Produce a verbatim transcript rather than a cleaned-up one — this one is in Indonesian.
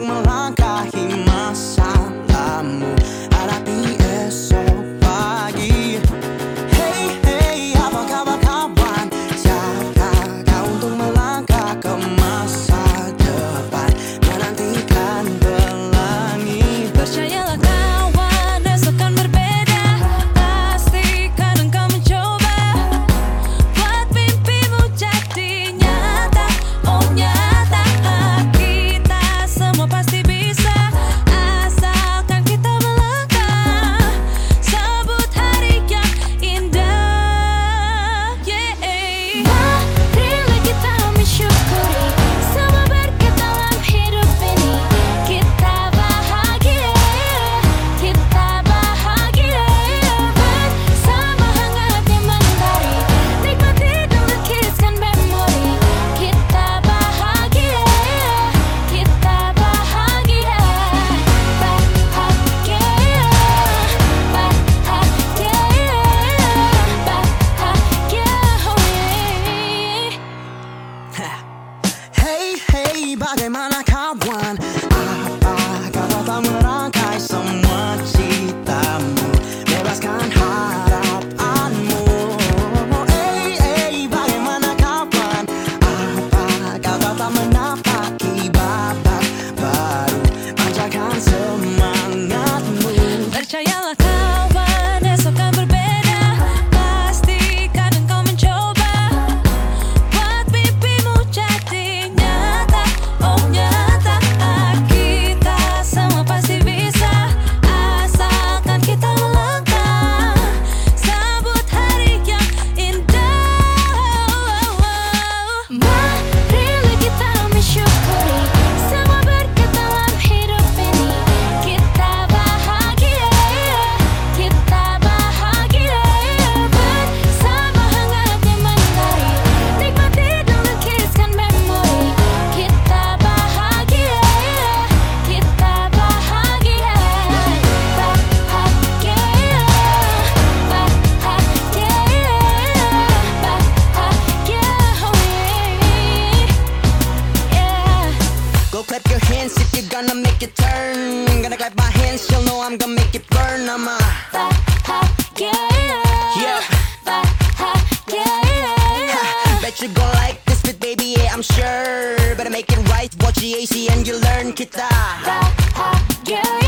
melangkahi masalahmu, hadapi esok pagi. Hey hey, apa kabar kawan? Siapkah kau untuk melangkah ke masa depan, menantikan pelangi? Percayalah kawan, esok kan berbeda. Pastikan engkau mencoba buat mimpimu jadi nyata. Oh nyata, kita semua pasti bisa, asalkan kita melangkah. Sambut hari yang indah. Yeah. Marilah kita mensyukuri semua berkat dalam hidup ini. Kita bahagia, kita bahagia bersama hangatnya mentari. Nikmati dan lukiskan memori. Kita bahagia, kita bahagia, bahagia, bahagia, bahagia, oh yeah. Hey hey, bagaimana kawan? Apakah kau tak merangkai semua citamu, bebaskan harapanmu? Hey hey, bagaimana kawan? Apakah kau tak menapaki babak baru, pancarkan semangatmu? Percayalah kawan, esok kan berbeda. Pastikan engkau mencoba buat mimpimu jadi nyata. Oh nyata, kita semua pasti bisa, asalkan kita melangkah. Sambut hari yang indah. Marilah kita mensyukuri semua berkat dalam hidup ini. Kita bahagia, kita bahagia bersama hangatnya mentari. Nikmati dan lukiskan memori. Kita bahagia, kita bahagia, bahagia, bahagia, bahagia, oh yeah. Go clap your hands if you're gonna make it turn. Gonna clap my hands, you'll know I'm gonna make it burn. I'm a Bahagia, yeah. bahagia. Bet you gon' like this fit, baby, yeah, I'm sure. Better make it right, watch G A C and you learn. Kita Bahagia.